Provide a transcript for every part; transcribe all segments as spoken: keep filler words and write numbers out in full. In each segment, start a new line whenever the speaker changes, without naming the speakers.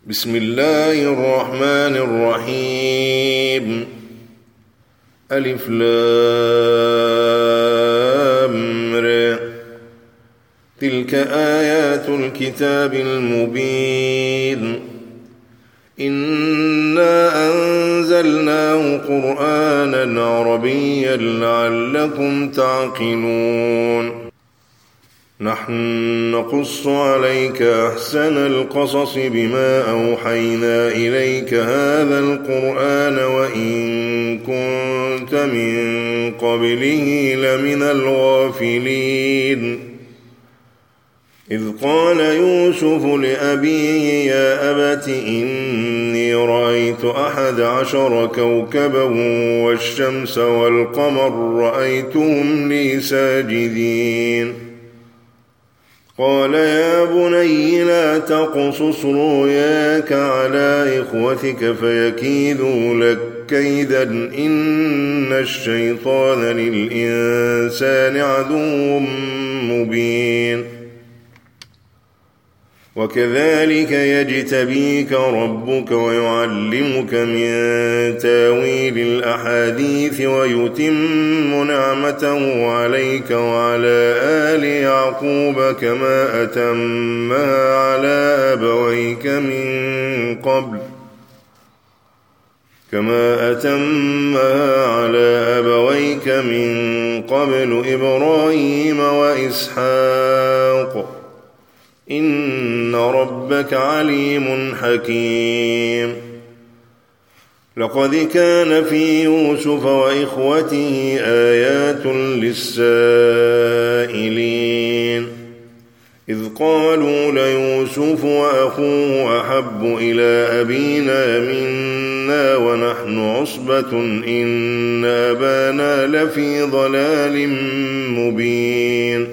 بسم الله الرحمن الرحيم. ألف لام ر. تلك آيات الكتاب المبين. إنا أنزلناه قرآنا عربيا لعلكم تعقلون. نحن نقص عليك أحسن القصص بما أوحينا إليك هذا القرآن وإن كنت من قبله لمن الغافلين. إذ قال يوسف لأبيه يا أبت إني رأيت أحد عشر كوكبا والشمس والقمر رأيتهم لي ساجدين. قال يا بني لا تقصص رؤياك على إخوتك فيكيدوا لك كيدا إن الشيطان للإنسان عدو مبين. وكذلك يجتبيك ربك ويعلمك من تاويل الأحاديث ويتم نعمته عليك وعلى آل يعقوب كما أتمها على أبويك من قبل كما أتمها على أبويك من قبل إبراهيم وإسحاق إن ربك عليم حكيم. لقد كان في يوسف وإخوته آيات للسائلين إذ قالوا ليوسف وأخوه أحب إلى أبينا منا ونحن عصبة إن أبانا لفي ضلال مبين.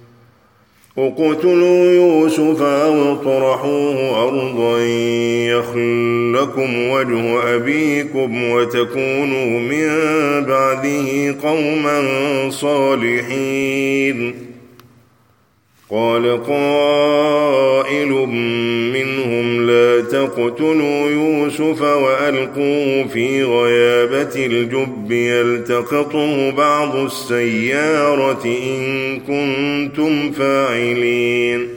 اقتلوا يوسف أو اطرحوه أرضا يخل لكم وجه أبيكم وتكونوا من بعده قوما صالحين. قال قائل منهم لا تقتلوا يوسف وألقوه في غيابة الجب يلتقطه بعض السيارة إن كنتم فاعلين.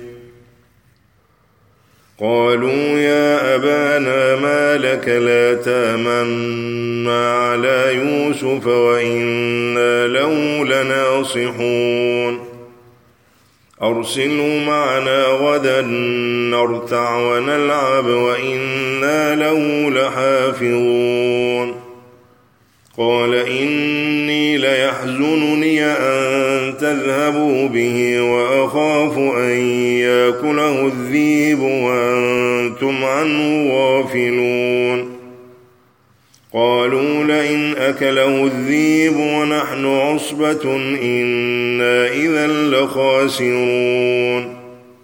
قالوا يا أبانا ما لك لا تأمنا على يوسف وإنا له لناصحون. أرسلوا معنا غدا نرتع ونلعب وإنا له لحافظون. قال إني ليحزنني أن تذهبوا به وأخاف أن يأكله الذئب وأنتم عنه غافلون. قالوا لئن أكله الذئب ونحن عصبة إنا إذا لخاسرون.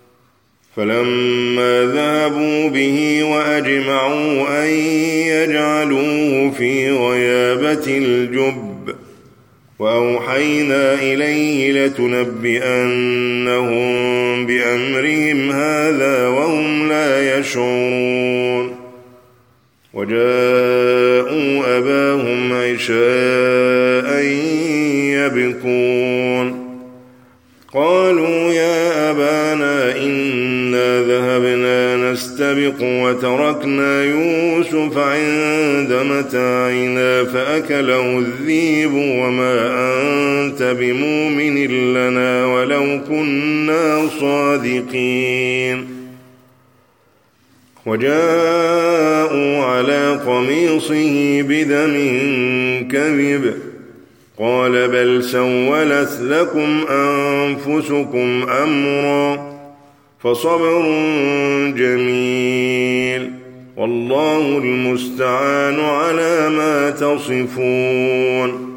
فلما ذهبوا به وأجمعوا أن يجعلوه في غيابة الجب وأوحينا إليه لتنبئنهم بأمرهم هذا وهم لا يشعرون. وجاءوا أباهم عشاء يبكون. قالوا يا أبانا إنا ذهبنا نستبق وتركنا يوسف عند متاعنا فأكله الذئب وما أنت بمؤمن لنا ولو كنا صادقين. وجاءوا على قميصه بدم كذب قال بل سولت لكم أنفسكم أمرا فصبر جميل والله المستعان على ما تصفون.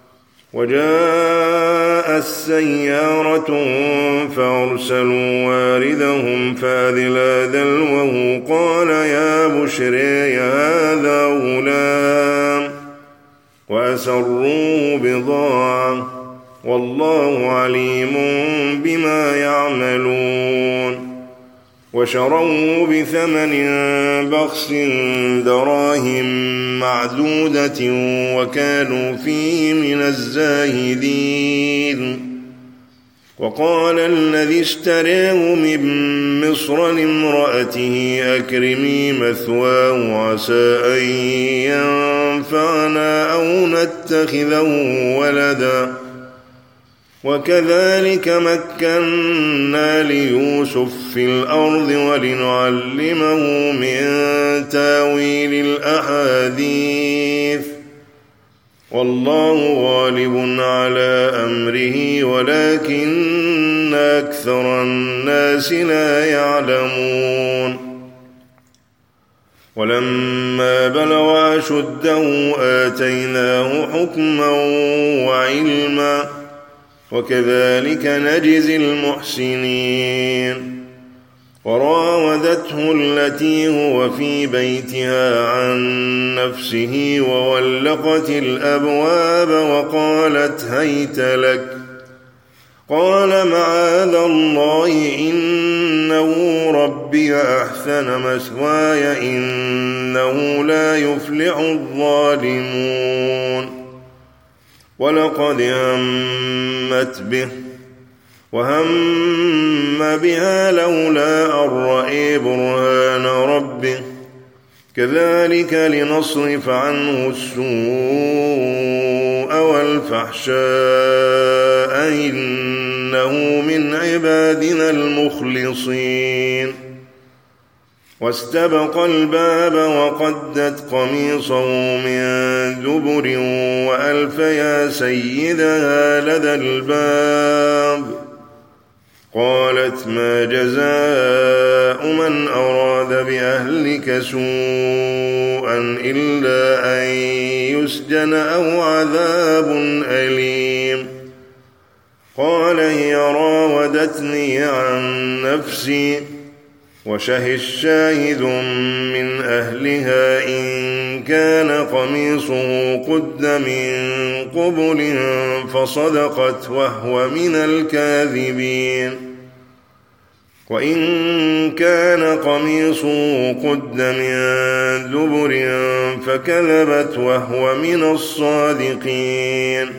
وجاء السيارة فأرسلوا واردهم فأذلى دلوه قال يا بشري هذا غلام وأسروه بضاعة والله عليم بما يعملون. وشروه بثمن بخس دراهم معدودة وكانوا فيه من الزاهدين. وقال الذي اشتراه من مصر لامرأته أكرمي مثواه عسى أن ينفعنا أو نتخذه ولدا وكذلك مكنا ليوسف في الأرض ولنعلمه من تاويل الأحاديث والله غالب على أمره ولكن أكثر الناس لا يعلمون. ولما بلغ أشده آتيناه حكما وعلما وكذلك نجزي المحسنين. وراودته التي هو في بيتها عن نفسه وغلقت الأبواب وقالت هيت لك قال معاذ الله إنه ربي أحسن مثواي إنه لا يفلح الظالمون. ولقد همت به وهم بها لولا أن رأى برهان ربه كذلك لنصرف عنه السوء والفحشاء إنه من عبادنا المخلصين. واستبق الباب وقدت قميصه من دبر وألف يا سيدها لدى الباب قالت ما جزاء من أراد بأهلك سوءا إلا أن يسجن أو عذاب أليم. قال هي راودتني عن نفسي وشهد شاهد من أهلها إن كان قميصه قد من قبل فصدقت وهو من الكاذبين وإن كان قميصه قد من دبر فكذبت وهو من الصادقين.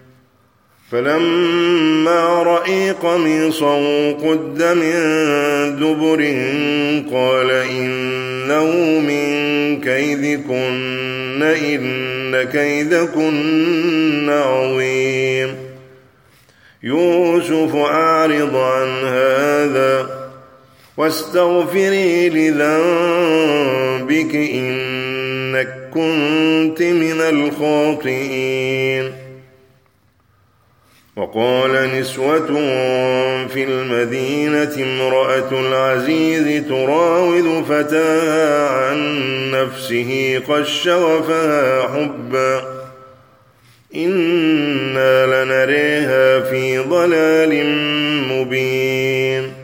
فلما رأى قميصه قد من دبر قال إنه من كيدكن إن كيدكن عظيم. يوسف أعرض عن هذا واستغفري لذنبك إنك كنت من الخاطئين. وقال نسوة في المدينة امرأة العزيز تراود فتاها عن نفسه قد شغفها حبا إنا لنريها في ضلال مبين.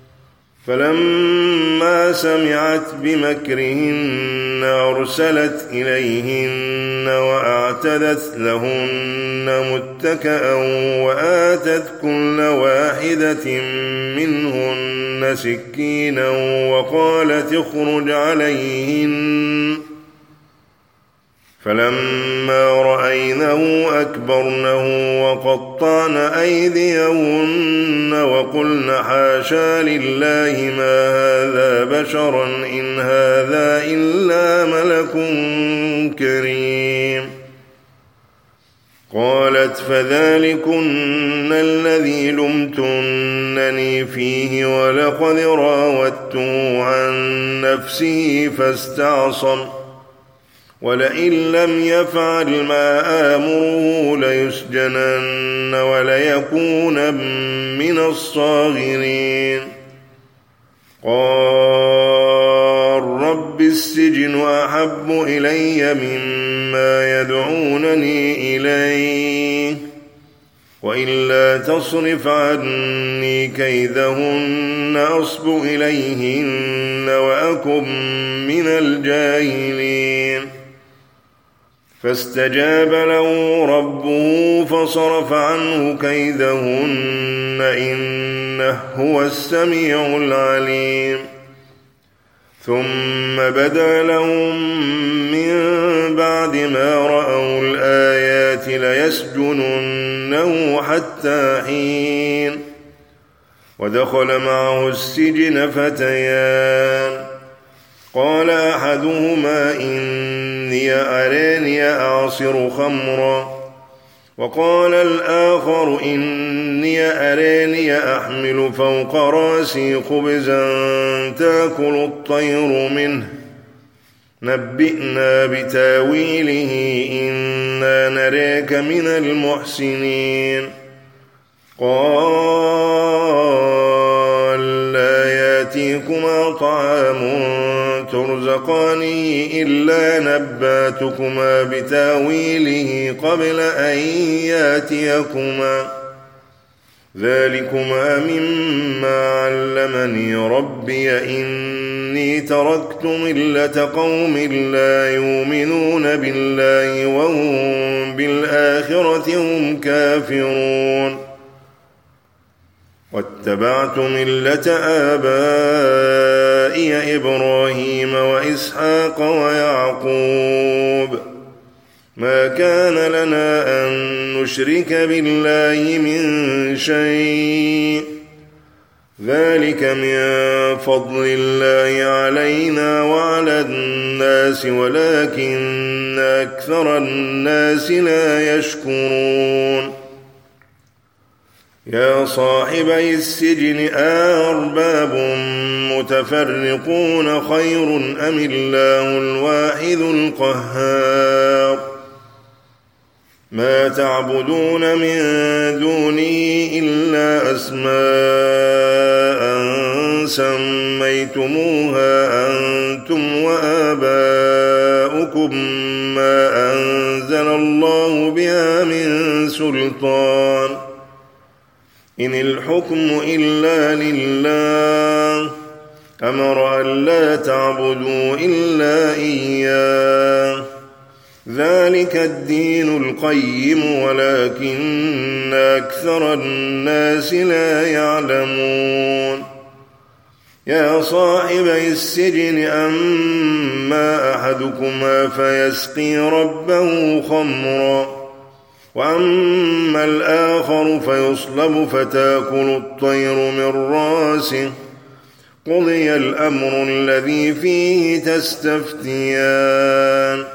فلما سمعت بمكرهن أرسلت إليهن وأعتدت لهن متكأ وآتت كل واحدة منهن سكينا وقالت اخرج عليهن. فلما رأينه أكبرنه وقطعن أيديهن وقلن حاشا لله ما هذا بشرا إن هذا إلا ملك كريم. قالت فذلكن الذي لمتنني فيه ولقد راودته عن نفسه فاستعصم ولئن لم يفعل ما آمره ليسجنن وليكون من الصاغرين. قال رب السجن أحب إلي مما يدعونني إليه وإلا تصرف عني كيدهن أصب إليهن وأكن من الجاهلين. فاستجاب له ربه فصرف عنه كيدهن إنه هو السميع العليم. ثم بدا لهم من بعد ما رأوا الآيات ليسجننه حتى حين. ودخل معه السجن فتيان قال أحدهما إني أراني أعصر خمرا وقال الآخر إني أراني أحمل فوق راسي خبزا تأكل الطير منه نبئنا بتاويله إنا نراك من المحسنين. قال لا يأتيكما طعام ترزقانه إلا نباتكما بتاويله قبل أن يأتيكما ذلكما مما علمني ربي إني تركت ملة قوم لا يؤمنون بالله وهم بالآخرة هم كافرون واتبعت ملة آبائي إبراهيم وإسحاق ويعقوب ما كان لنا أن نشرك بالله من شيء ذلك من فضل الله علينا وعلى الناس ولكن أكثر الناس لا يشكرون. يا صاحبي السجن أأرباب متفرقون خير أم الله الواحد القهار ما تعبدون من دونه إلا أسماء سميتموها أنتم وآباؤكم ما أنزل الله بها من سلطان إن الحكم إلا لله أمر أن لا تعبدوا إلا إياه ذلك الدين القيم ولكن أكثر الناس لا يعلمون. يا صاحبي السجن أما أحدكما فيسقي ربه خمرا وأما الآخر فيصلب فتأكل الطير من راسه قضي الأمر الذي فيه تستفتيان.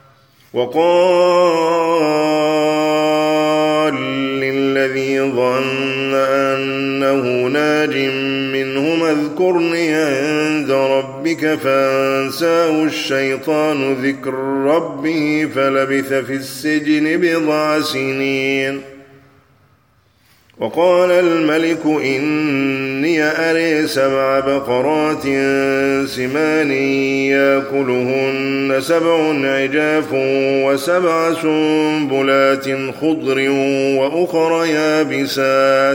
وقال للذي ظن أنه ناج منهما اذكرني عند ربك فأنساه الشيطان ذكر ربه فلبث في السجن بضع سنين. وقال الملك إني أري سبع بقرات سمان يأكلهن سبع عجاف وسبع سنبلات خضر وأخر يابسات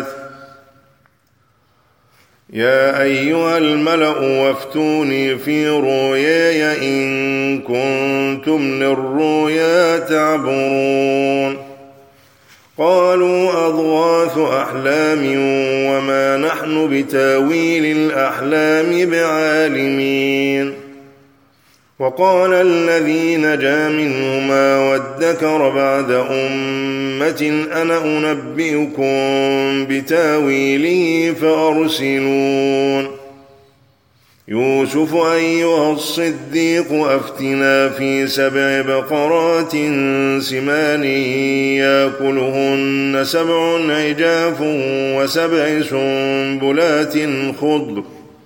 يا أيها الملأ وافتوني في رؤياي إن كنتم للرؤيا تعبرون. قالوا أضغاث أحلام وما نحن بتاويل الأحلام بعالمين. وقال الذي نجا منهما وادكر بعد أمة أنا أنبئكم بتاويله فأرسلون. يوسف أيها الصديق أفتنا في سبع بقرات سمان يأكلهن سبع عجاف وسبع سنبلات خضر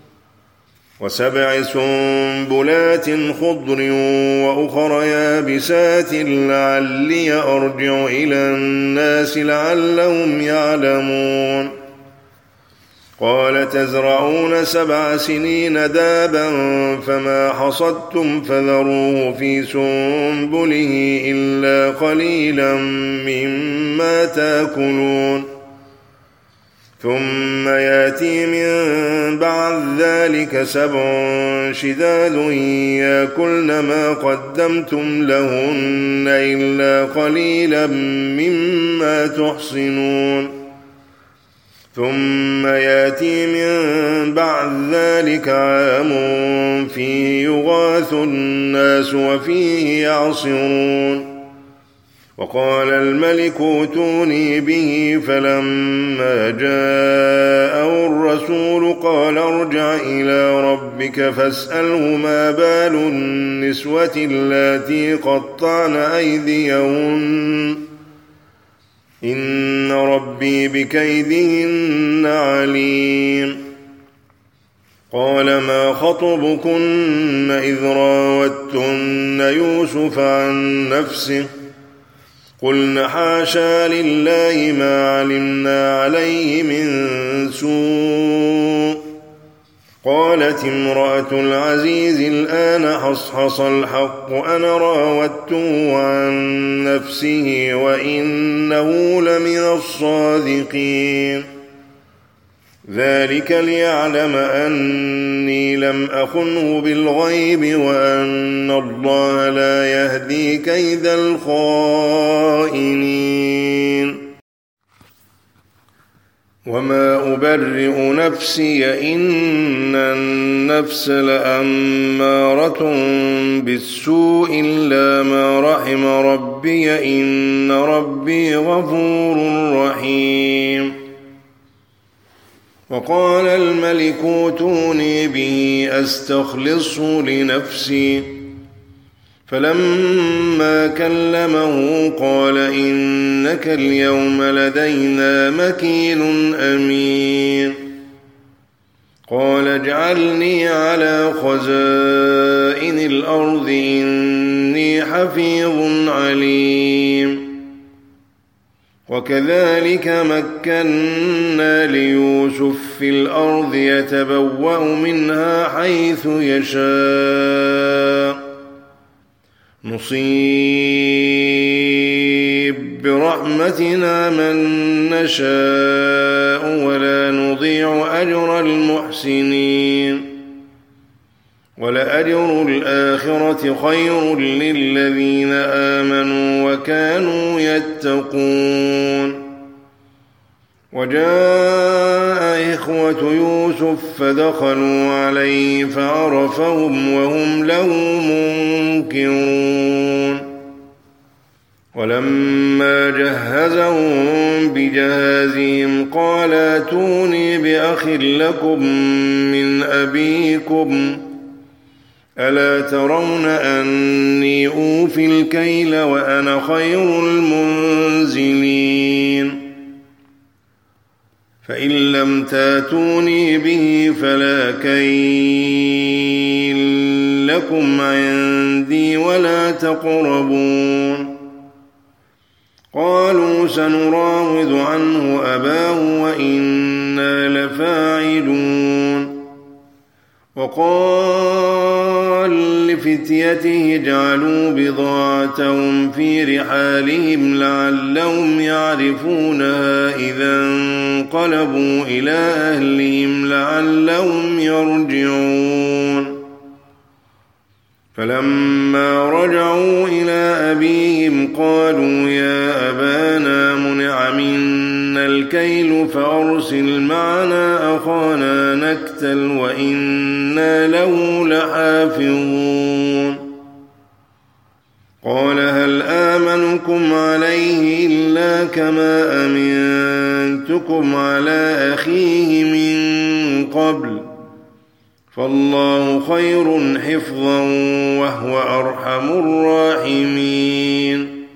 وسبع سنبلات خضر وأخر يابسات لعلي أرجع إلى الناس لعلهم يعلمون. قال تزرعون سبع سنين دابا فما حصدتم فذروه في سنبله إلا قليلا مما تأكلون ثم يأتي من بعد ذلك سبع شداد يأكلن ما قدمتم لهن إلا قليلا مما تحصنون. ثم ياتي من بعد ذلك عام فيه يغاث الناس وفيه يعصرون. وقال الملك ائتوني به فلما جاءه الرسول قال ارجع إلى ربك فاسأله ما بال النسوة اللاتي قطعن أيديهن إن ربي بكيدهن عليم. قال ما خطبكن إذ راوتن يوسف عن نفسه قلن حاشا لله ما علمنا عليه من سوء. قالت امرأة العزيز الآن حصحص الحق أنا راودته عن نفسه وإنه لمن الصادقين. ذلك ليعلم أني لم أخنه بالغيب وأن الله لا يهدي كيد الخائنين. وما أبرئ نفسي إن النفس لأمارة بالسوء إلا ما رحم ربي إن ربي غفور رحيم. وقال الملك ائتوني به أستخلصه لنفسي فلما كلمه قال إنك اليوم لدينا مكين أمين. قال اجعلني على خزائن الأرض إني حفيظ عليم. وكذلك مكنا ليوسف في الأرض يتبوأ منها حيث يشاء نصيب برحمتنا من نشاء ولا نضيع أجر المحسنين. ولأجر الآخرة خير للذين آمنوا وكانوا يتقون. وجاء إخوة يوسف فدخلوا عليه فعرفهم وهم له منكرون. ولما جهزهم بجهازهم قال ائتوني بأخ لكم من أبيكم ألا ترون أني أوفي الكيل وأنا خير المنزلين. فإن لم تاتوني به فلا كيل لكم عندي ولا تقربون. قالوا سنراود عنه أباه وإنا لفاعلون. وقال لفتيته اجعلوا بضاعتهم في رحالهم لعلهم يعرفونها إذا انقلبوا إلى أهلهم لعلهم يرجعون. فلما رجعوا إلى أبيهم قالوا يا أبانا منع منا الكيل فأرسل معنا أخانا نكتل وإنا له لحافظون. قال هل آمنكم عليه إلا كما أمنتكم على أخيه من قبل فالله خير حفظا وهو أرحم الراحمين.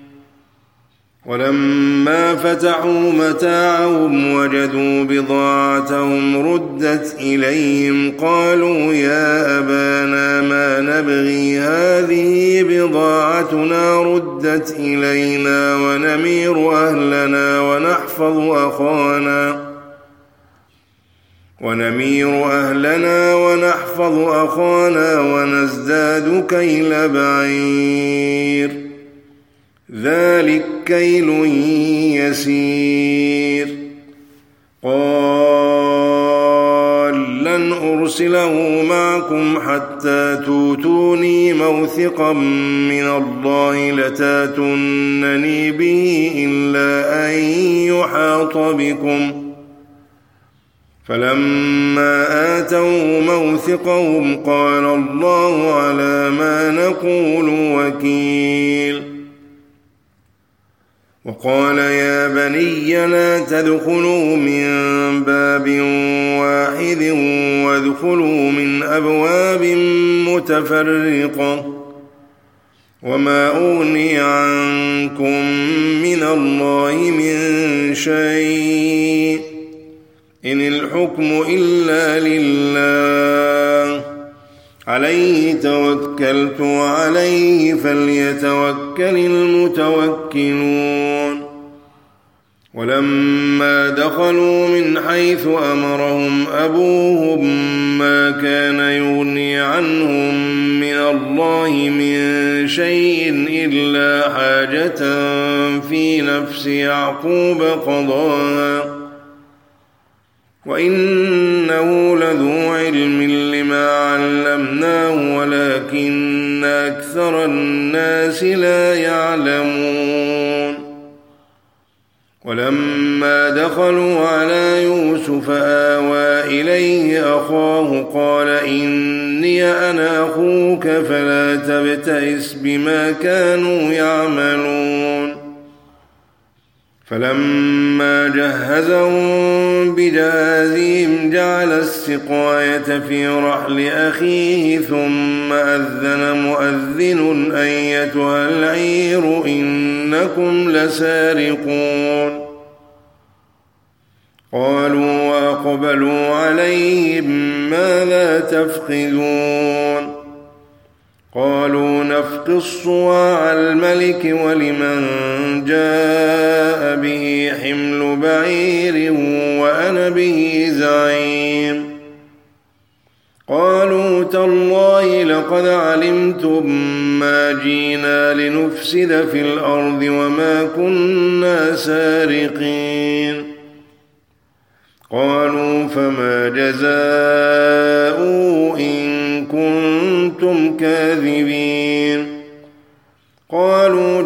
ولما فتحوا متاعهم وجدوا بضاعتهم ردت إليهم قالوا يا أبانا ما نبغي هذه بضاعتنا ردت إلينا ونمير أهلنا ونحفظ أخانا ونمير أهلنا ونحفظ أخانا ونزداد كيل بعير ذلك كيل يسير. قال لن أرسله معكم حتى توتوني موثقا من الله لتاتونني به إلا أن يحاط بكم فلما آتوا موثقهم قال الله على ما نقول وكيل. وقال يا بني لا تدخلوا من باب واحد وادخلوا من أبواب متفرقة وما أغني عنكم من الله من شيء إن الحكم إلا لله عليه توكلت وعليه فليتوكل المتوكلون. ولما دخلوا من حيث أمرهم أبوهم ما كان يغني عنهم من الله من شيء إلا حاجة في نفس يعقوب قضاها وإنه لذو علم لما علمناه ولكن أكثر الناس لا يعلمون. ولما دخلوا على يوسف آوى إليه أخاه قال إني أنا أخوك فلا تبتئس بما كانوا يعملون. فلما جهزهم بجهازهم جعل السقاية في رحل أخيه ثم أذن مؤذن أيتها العير إنكم لسارقون. قالوا وأقبلوا عليهم ماذا تفقدون. قالوا نفقد الصواع الملك ولمن جاء به حمل بعير وأنا به زعيم. قالوا تالله لقد علمتم ما جينا لنفسد في الأرض وما كنا سارقين. قالوا فما جزاؤه إن كنتم كاذبين. قالوا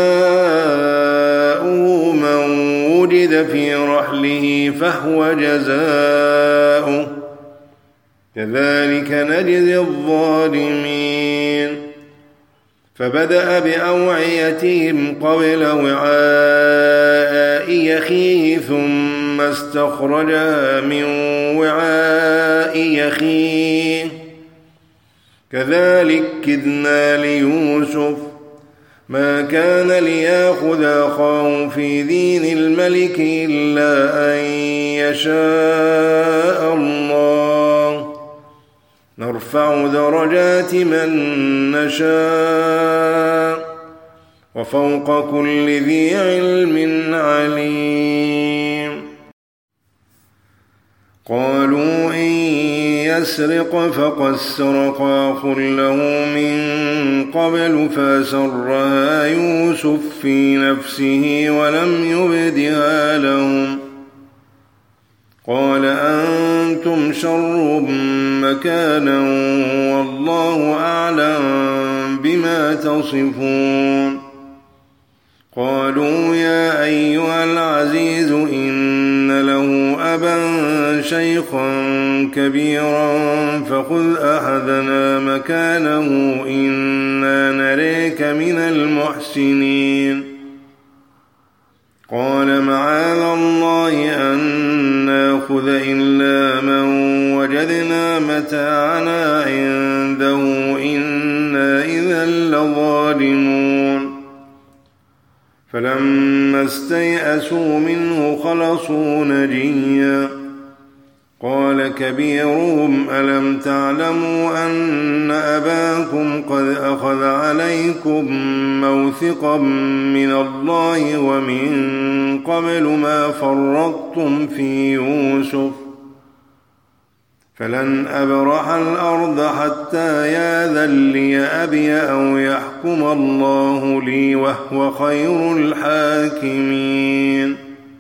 جزاؤه من وجد في رحله فهو جزاؤه كذلك نجزي الظالمين. فبدأ بأوعيتهم قبل وعاء يخيه ثم استخرجها من وعاء يخيه كذلك كدنا ليوسف ما كان ليأخذ أخاه في دين الملك إلا أن يشاء الله نرفع درجات من نشاء وفوق كل ذي علم عليم. قالوا إن يسرق فقد سرق أخ له من قبل فأسرها يوسف في نفسه ولم يبدها لهم. قال أنتم شر مكانا والله أعلم بما تصفون. قالوا يا أيها العزيز إن له أبا شيخا كبيرا فخذ أحدنا مكانه إنا نريك من المحسنين. قال معاذ الله أن نأخذ إلا من وجدنا متاعنا عنده إنا إذا لظالمون. فلما استيئسوا منه خلصوا نجيا. قال كبيرهم ألم تعلموا أن أباكم قد أخذ عليكم موثقا من الله ومن قبل ما فرطتم في يوسف فلن أبرح الأرض حتى يأذن لي أبي أو يحكم الله لي وهو خير الحاكمين.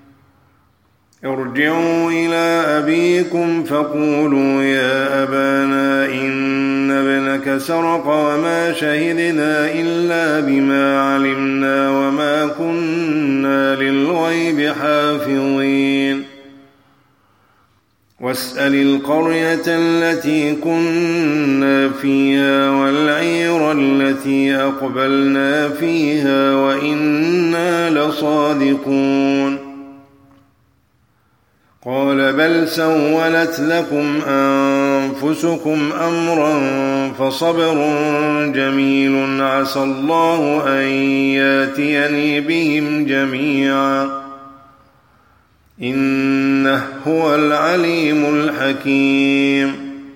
ارجعوا إلى أبيكم فقولوا يا أبانا إن ابنك سرق وما شهدنا إلا بما علمنا وما كنا للغيب حافظين. واسأل القرية التي كنا فيها والعير التي أقبلنا فيها وإنا لصادقون قال بل سولت لكم أنفسكم أمرا فصبر جميل عسى الله أن ياتيني بهم جميعا إنه هو العليم الحكيم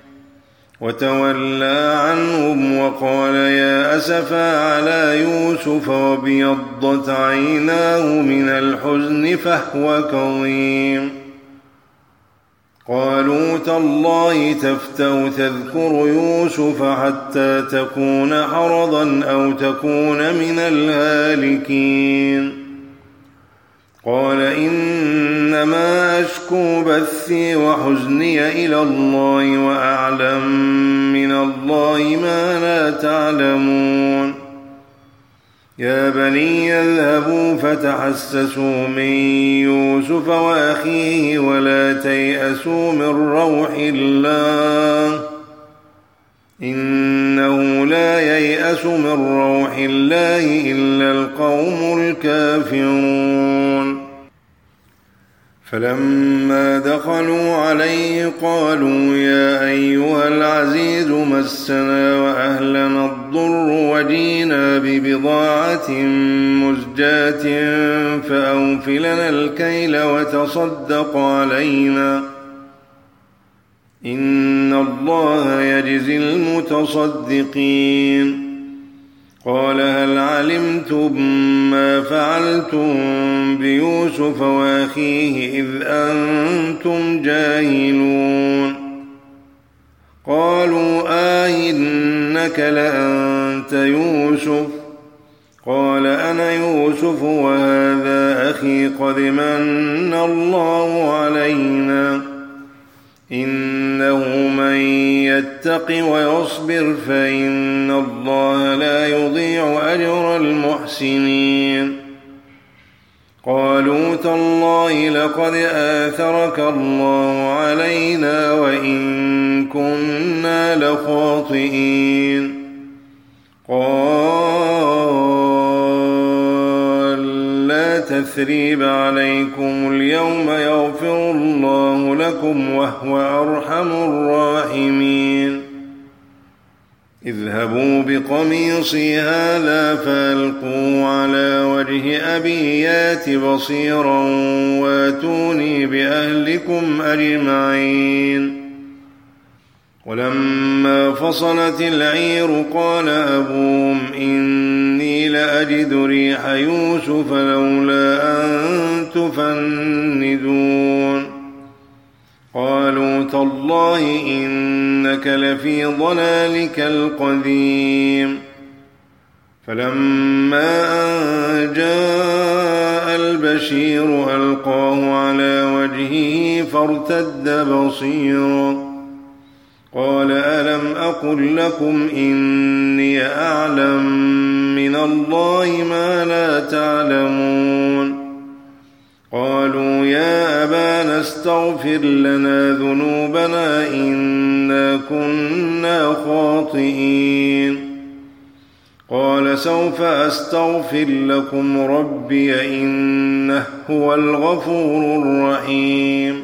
وتولى عنهم وقال يا أسفا على يوسف وابيضت عيناه من الحزن فهو كظيم قالوا تالله تفتأ تذكر يوسف حتى تكون حرضا أو تكون من الهالكين قال إنما أشكو بثي وحزني إلى الله وأعلم من الله ما لا تعلمون يا بني اذهبوا فتحسسوا من يوسف وأخيه ولا تيأسوا من روح الله إنه لا ييأس من روح الله إلا القوم الكافرون فلما دخلوا عليه قالوا يا أيها العزيز مسنا وأهلنا الضر وجينا ببضاعة مزجاة فأوف لنا الكيل وتصدق علينا إن الله يجزي المتصدقين قال هل علمتم ما فعلتم بيوسف وأخيه إذ أنتم جاهلون قالوا آه إنك لأنت يوسف قال أنا يوسف وهذا أخي قد من الله علينا إنه من يتق ويصبر فإن الله لا يضيع أجر المحسنين قالوا تالله لقد آثرك الله علينا وإن كنا لخاطئين قال لا تثريب عليكم اليوم يغفر الله لكم وهو أرحم الراحمين اذهبوا بقميصي هذا فألقوه على وجه أبي يات بصيرا واتوني بأهلكم أجمعين ولما فصلت العير قال أبوهم إني لأجد ريح يوسف لولا أن تفندون قالوا تالله إنك لفي ضلالك القديم فلما أن جاء البشير ألقاه على وجهه فارتد بصيرا قال ألم أقل لكم إني أعلم من الله ما لا تعلمون قالوا يا أبانا استغفر لنا ذنوبنا إنا كنا خاطئين قال سوف أستغفر لكم ربي إنه هو الغفور الرحيم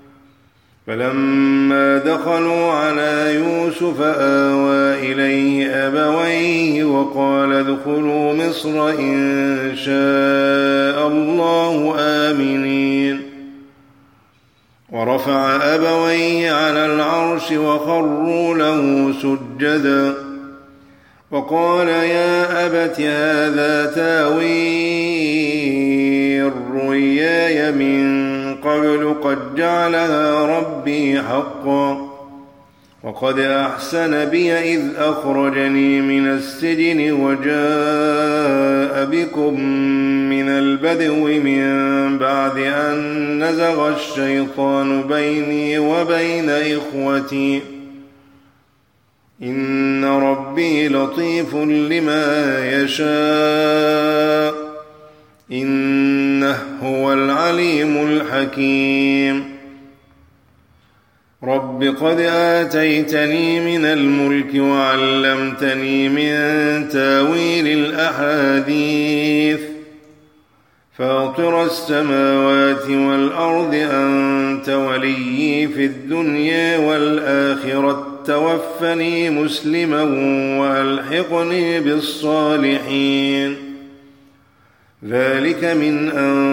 فلما دخلوا على يوسف آوى إليه أبويه وقال ادخلوا مصر إن شاء الله آمنين ورفع أبويه على العرش وخروا له سجدا وقال يا أبت هذا تاويل رؤياي من قبل قد جعلها ربي حقا وقد أحسن بي إذ أخرجني من السجن وجاء بكم من البدو من بعد أن نزغ الشيطان بيني وبين إخوتي إن ربي لطيف لما يشاء إنه هو العليم الحكيم قد آتيتني من الملك وعلمتني من تاويل الأحاديث فاطر السماوات والأرض أنت وليي في الدنيا والآخرة توفني مسلما وألحقني بالصالحين ذلك من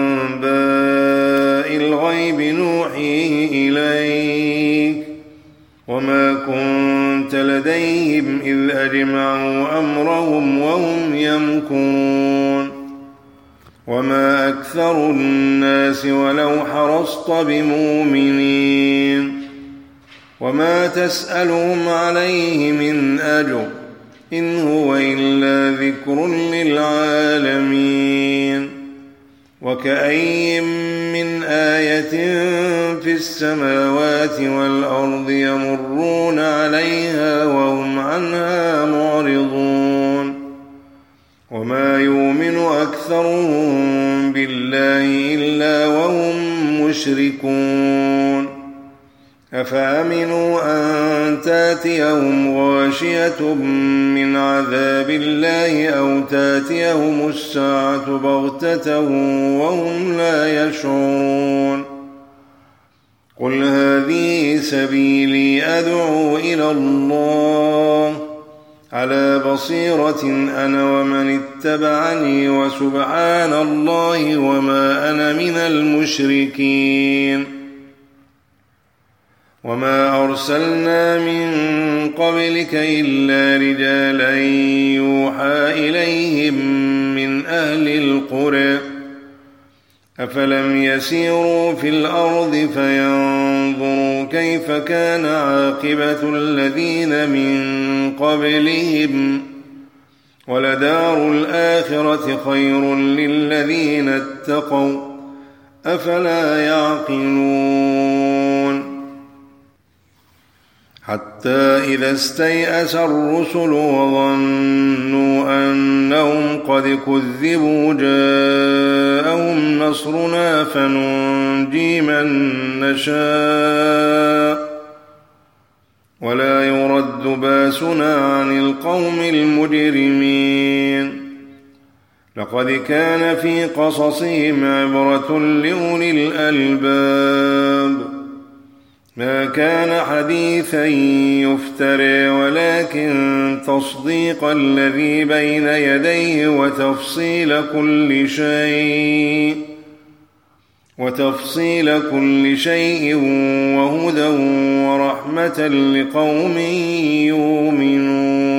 أنباء الغيب نوحيه إليك وما كنت لديهم إذ أجمعوا أمرهم وهم يمكرون وما أكثر الناس ولو حرصت بمؤمنين وما تسألهم عليه من أجر إن هو إلا ذكر للعالمين وكأي من آية في السماوات والأرض يمرون عليها وهم عنها معرضون وما يؤمن أكثرهم بالله إلا وهم مشركون أفأمنوا أن تأتيهم غاشية من عذاب الله أو تأتيهم الساعة بغتة وهم لا يشعرون قل هذه سبيلي أدعو إلى الله على بصيرة أنا ومن اتبعني وسبحان الله وما أنا من المشركين وما أرسلنا من قبلك إلا رجالا يوحى إليهم من أهل القرى أفلم يسيروا في الأرض فينظروا كيف كان عاقبة الذين من قبلهم ولدار الآخرة خير للذين اتقوا أفلا يعقلون حتى إذا استيأس الرسل وظنوا أنهم قد كذبوا جاءهم نصرنا فننجي من نشاء ولا يرد باسنا عن القوم المجرمين لقد كان في قصصهم عبرة لأولي الألباب ما كان حديثا يفترى ولكن تصديق الذي بين يديه وتفصيل كل شيء وتفصيل كل شيء وهدى ورحمة لقوم يؤمنون